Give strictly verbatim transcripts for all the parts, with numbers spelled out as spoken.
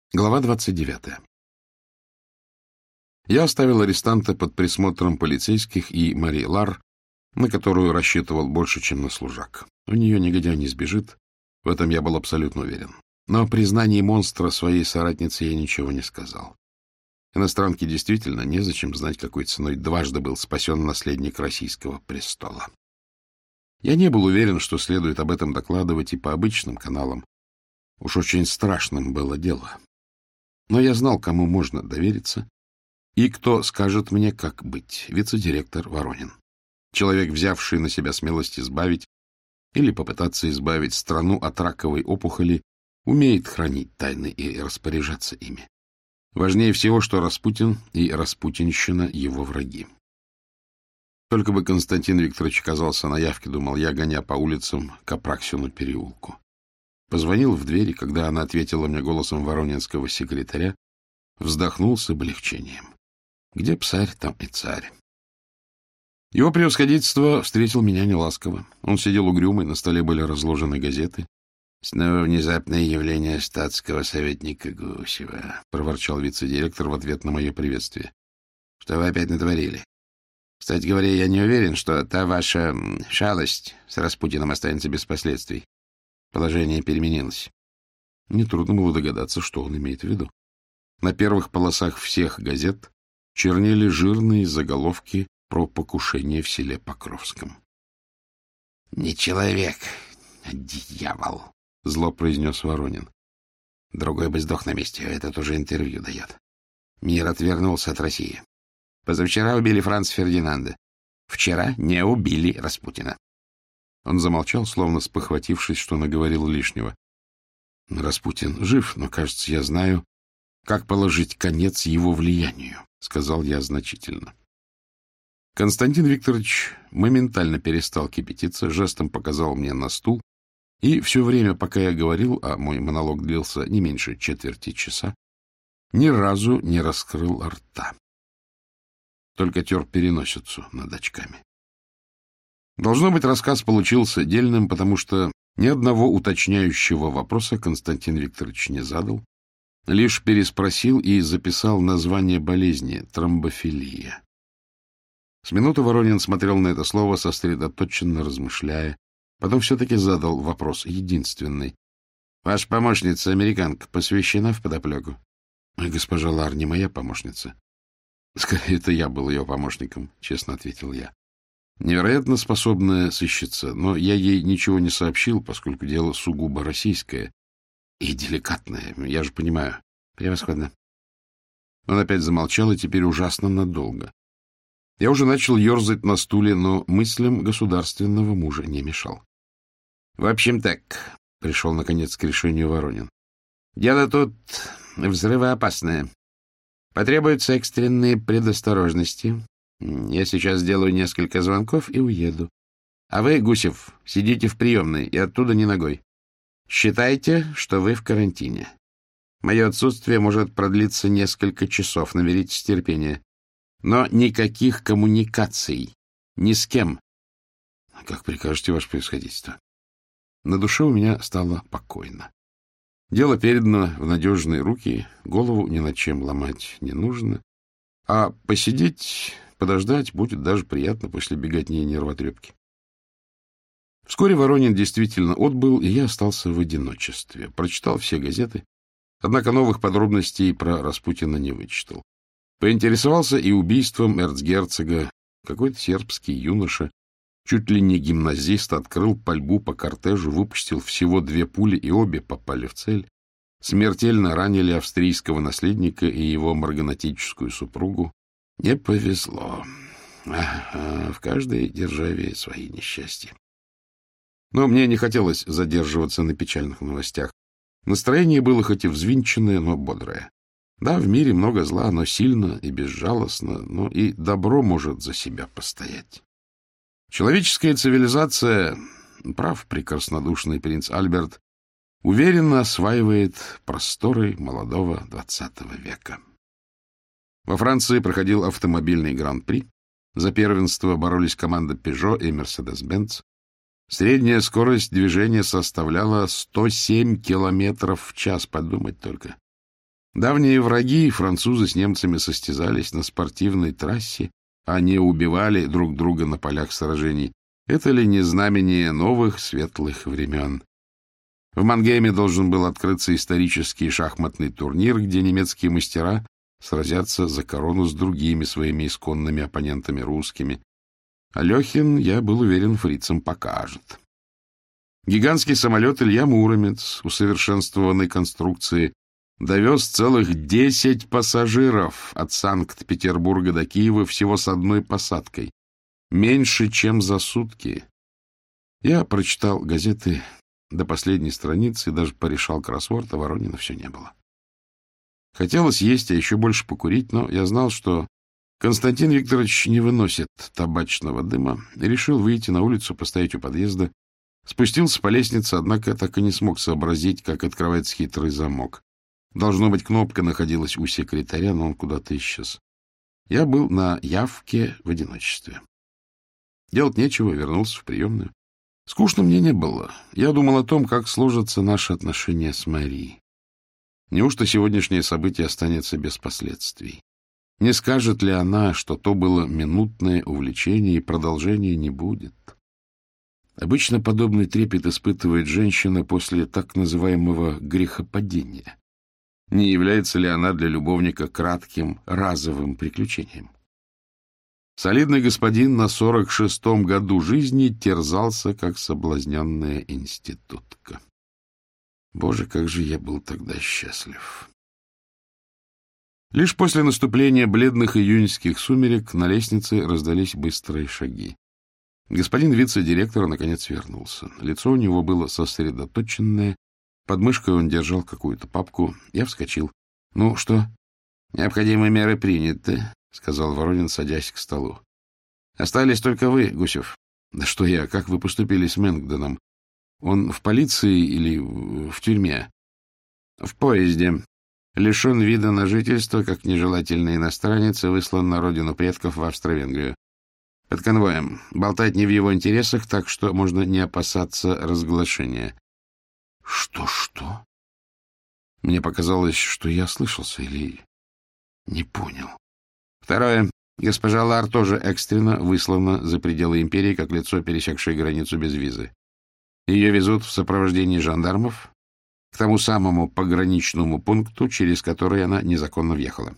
Глава двадцать девятая. Я оставил арестанта под присмотром полицейских и Мари Лар, на которую рассчитывал больше, чем на служак. У нее негодяй не сбежит, в этом я был абсолютно уверен. Но о признании монстра своей соратнице я ничего не сказал. Иностранке действительно незачем знать, какой ценой дважды был спасен наследник российского престола. Я не был уверен, что следует об этом докладывать и по обычным каналам. Уж очень страшным было дело. Но я знал, кому можно довериться, и кто скажет мне, как быть. Вице-директор Воронин. Человек, взявший на себя смелость избавить или попытаться избавить страну от раковой опухоли, умеет хранить тайны и распоряжаться ими. Важнее всего, что Распутин и распутинщина — его враги. Только бы Константин Викторович оказался на явке, думал я, гоня по улицам к Апраксину переулку. Позвонил в дверь, и когда она ответила мне голосом воронинского секретаря, вздохнул с облегчением. Где псарь, там и царь. Его превосходительство встретил меня неласково. Он сидел угрюмый, на столе были разложены газеты. — Снова внезапное явление статского советника Гусева, — проворчал вице-директор в ответ на мое приветствие. — Что вы опять натворили? Кстати говоря, я не уверен, что та ваша шалость с Распутиным останется без последствий. Положение переменилось. Нетрудно было догадаться, что он имеет в виду. На первых полосах всех газет чернели жирные заголовки про покушение в селе Покровском. — Не человек, а дьявол, — зло произнес Воронин. Другой бы сдох на месте, а этот уже интервью дает. Мир отвернулся от России. Позавчера убили Франца Фердинанда. Вчера не убили Распутина. Он замолчал, словно спохватившись, что наговорил лишнего. Распутин жив, но, кажется, я знаю, как положить конец его влиянию, — сказал я значительно. Константин Викторович моментально перестал кипятиться, жестом показал мне на стул, и все время, пока я говорил, а мой монолог длился не меньше четверти часа, ни разу не раскрыл рта. Только тер переносицу над очками. Должно быть, рассказ получился дельным, потому что ни одного уточняющего вопроса Константин Викторович не задал, лишь переспросил и записал название болезни — тромбофилия. С минуты Воронин смотрел на это слово, сосредоточенно размышляя, потом все-таки задал вопрос единственный. — Ваша помощница, американка, посвящена в подоплеку? — Госпожа Лар не моя помощница. — Скорее, это я был ее помощником, — честно ответил я. Невероятно способная сыщица, но я ей ничего не сообщил, поскольку дело сугубо российское и деликатное, я же понимаю. Превосходно. Он опять замолчал, и теперь ужасно надолго. Я уже начал ерзать на стуле, но мыслям государственного мужа не мешал. — В общем так, — пришел наконец к решению Воронин. — Дело тут взрывоопасное. Потребуются экстренные предосторожности. Я сейчас сделаю несколько звонков и уеду. А вы, Гусев, сидите в приемной и оттуда ни ногой. Считайте, что вы в карантине. Мое отсутствие может продлиться несколько часов, наберитесь терпения. Но никаких коммуникаций. Ни с кем. — Как прикажете, ваше превосходительство. На душе у меня стало покойно. Дело передано в надежные руки, голову ни над чем ломать не нужно. А посидеть, подождать будет даже приятно после беготни и нервотрепки. Вскоре Воронин действительно отбыл, и я остался в одиночестве. Прочитал все газеты, однако новых подробностей про Распутина не вычитал. Поинтересовался и убийством эрцгерцога. Какой-то сербский юноша, чуть ли не гимназист, открыл пальбу по кортежу, выпустил всего две пули, и обе попали в цель. Смертельно ранили австрийского наследника и его марганатическую супругу. Не повезло. Ага, в каждой державе свои несчастья. Но мне не хотелось задерживаться на печальных новостях. Настроение было хоть и взвинченное, но бодрое. Да, в мире много зла, но сильно и безжалостно, но и добро может за себя постоять. Человеческая цивилизация, прав прекраснодушный принц Альберт, уверенно осваивает просторы молодого двадцатого века. Во Франции проходил автомобильный гран-при. За первенство боролись команда Peugeot и Mercedes-Benz. Средняя скорость движения составляла сто семь километров в час, подумать только. Давние враги, французы с немцами состязались на спортивной трассе, а не убивали друг друга на полях сражений. Это ли не знамение новых светлых времен? В Мангейме должен был открыться исторический шахматный турнир, где немецкие мастера сразятся за корону с другими своими исконными оппонентами русскими. Алехин, я был уверен, фрицам покажет. Гигантский самолет Илья Муромец, усовершенствованной конструкции, довез целых десять пассажиров от Санкт-Петербурга до Киева всего с одной посадкой. Меньше, чем за сутки. Я прочитал газеты до последней страницы и даже порешал кроссворд, а Воронина все не было. Хотелось есть, а еще больше покурить, но я знал, что Константин Викторович не выносит табачного дыма и решил выйти на улицу, постоять у подъезда. Спустился по лестнице, однако так и не смог сообразить, как открывается хитрый замок. Должно быть, кнопка находилась у секретаря, но он куда-то исчез. Я был на явке в одиночестве. Делать нечего, вернулся в приемную. Скучно мне не было. Я думал о том, как сложатся наши отношения с Марией. Неужто сегодняшнее событие останется без последствий? Не скажет ли она, что то было минутное увлечение и продолжения не будет? Обычно подобный трепет испытывает женщина после так называемого грехопадения. Не является ли она для любовника кратким, разовым приключением? Солидный господин на сорок шестом году жизни терзался, как соблазненная институтка. Боже, как же я был тогда счастлив! Лишь после наступления бледных июньских сумерек на лестнице раздались быстрые шаги. Господин вице-директор наконец вернулся. Лицо у него было сосредоточенное. Под мышкой он держал какую-то папку. Я вскочил. — Ну, что? — Необходимые меры приняты, — сказал Воронин, садясь к столу. — Остались только вы, Гусев. — Да что я? Как вы поступили с Мэнгдоном? Он в полиции или в тюрьме? — В поезде. Лишен вида на жительство, как нежелательный иностранец, и выслан на родину предков в Австро-Венгрию. Под конвоем. Болтать не в его интересах, так что можно не опасаться разглашения. Что, что? Мне показалось, что я слышался или не понял. Второе. Госпожа Лар тоже экстренно выслана за пределы империи, как лицо, пересекшее границу без визы. Ее везут в сопровождении жандармов к тому самому пограничному пункту, через который она незаконно въехала.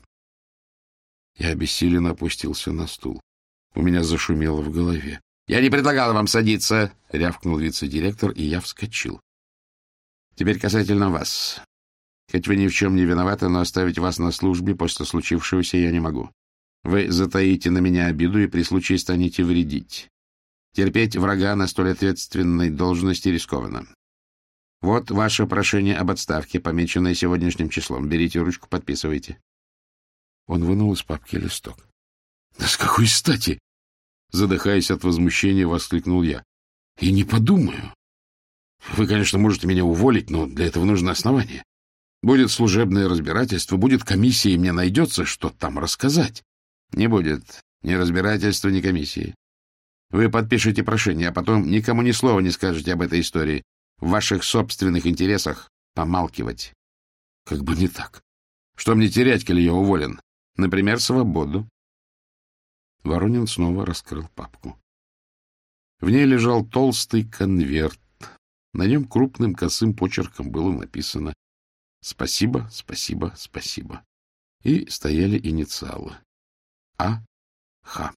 Я обессиленно опустился на стул. У меня зашумело в голове. — Я не предлагал вам садиться! — рявкнул вице-директор, и я вскочил. — Теперь касательно вас. Хоть вы ни в чем не виноваты, но оставить вас на службе после случившегося я не могу. Вы затаите на меня обиду и при случае станете вредить. Терпеть врага на столь ответственной должности рискованно. Вот ваше прошение об отставке, помеченное сегодняшним числом. Берите ручку, подписывайте. Он вынул из папки листок. — Да с какой стати? — задыхаясь от возмущения, воскликнул я. — И не подумаю. Вы, конечно, можете меня уволить, но для этого нужно основание. Будет служебное разбирательство, будет комиссия, и мне найдется, что там рассказать. Не будет ни разбирательства, ни комиссии. Вы подпишете прошение, а потом никому ни слова не скажете об этой истории. В ваших собственных интересах помалкивать. Как бы не так. Что мне терять, коли я уволен? Например, свободу. Воронин снова раскрыл папку. В ней лежал толстый конверт. На нем крупным косым почерком было написано «Спасибо, спасибо, спасибо». И стояли инициалы. А. Х.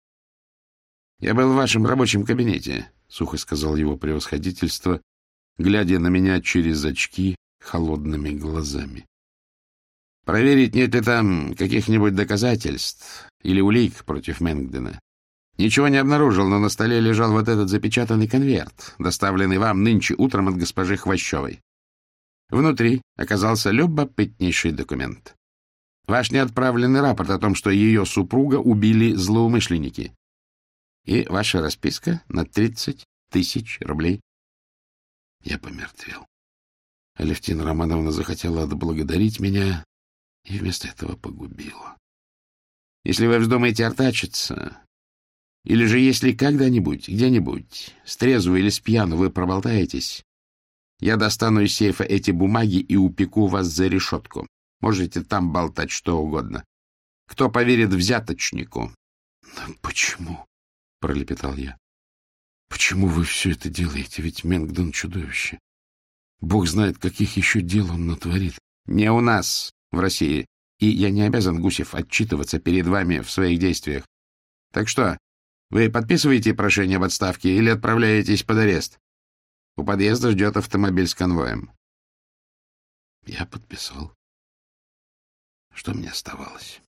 «Я был в вашем рабочем кабинете», — сухо сказал его превосходительство, глядя на меня через очки холодными глазами. «Проверить, нет ли там каких-нибудь доказательств или улик против Мэнгдона. Ничего не обнаружил, но на столе лежал вот этот запечатанный конверт, доставленный вам нынче утром от госпожи Хвощевой. Внутри оказался любопытнейший документ. Ваш неотправленный рапорт о том, что ее супруга убили злоумышленники. И ваша расписка на тридцать тысяч рублей». Я помертвел. Алевтина Романовна захотела отблагодарить меня и вместо этого погубила. Если вы вздумаете артачиться, или же если когда-нибудь, где-нибудь, с трезву или с пьяну вы проболтаетесь, я достану из сейфа эти бумаги и упеку вас за решетку. Можете там болтать что угодно. Кто поверит взяточнику? — Почему? — пролепетал я. — Почему вы все это делаете? Ведь Менгдон — чудовище. Бог знает, каких еще дел он натворит. — Не у нас, в России. И я не обязан, Гусев, отчитываться перед вами в своих действиях. Так что, вы подписываете прошение об отставке или отправляетесь под арест? У подъезда ждет автомобиль с конвоем. Я подписал. Что мне оставалось?